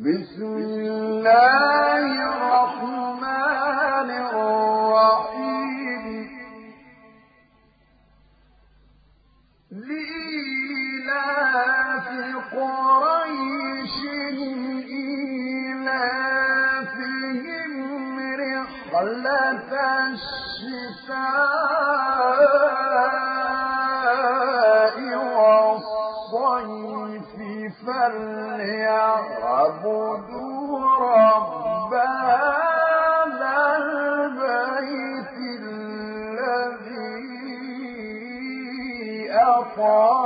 بسم الله الرحمن الرحيم لإيلاف قريش إيلافهم رحلة الشتاء والصيف فليعبدوا رب هذا البيت الذي أطعمهم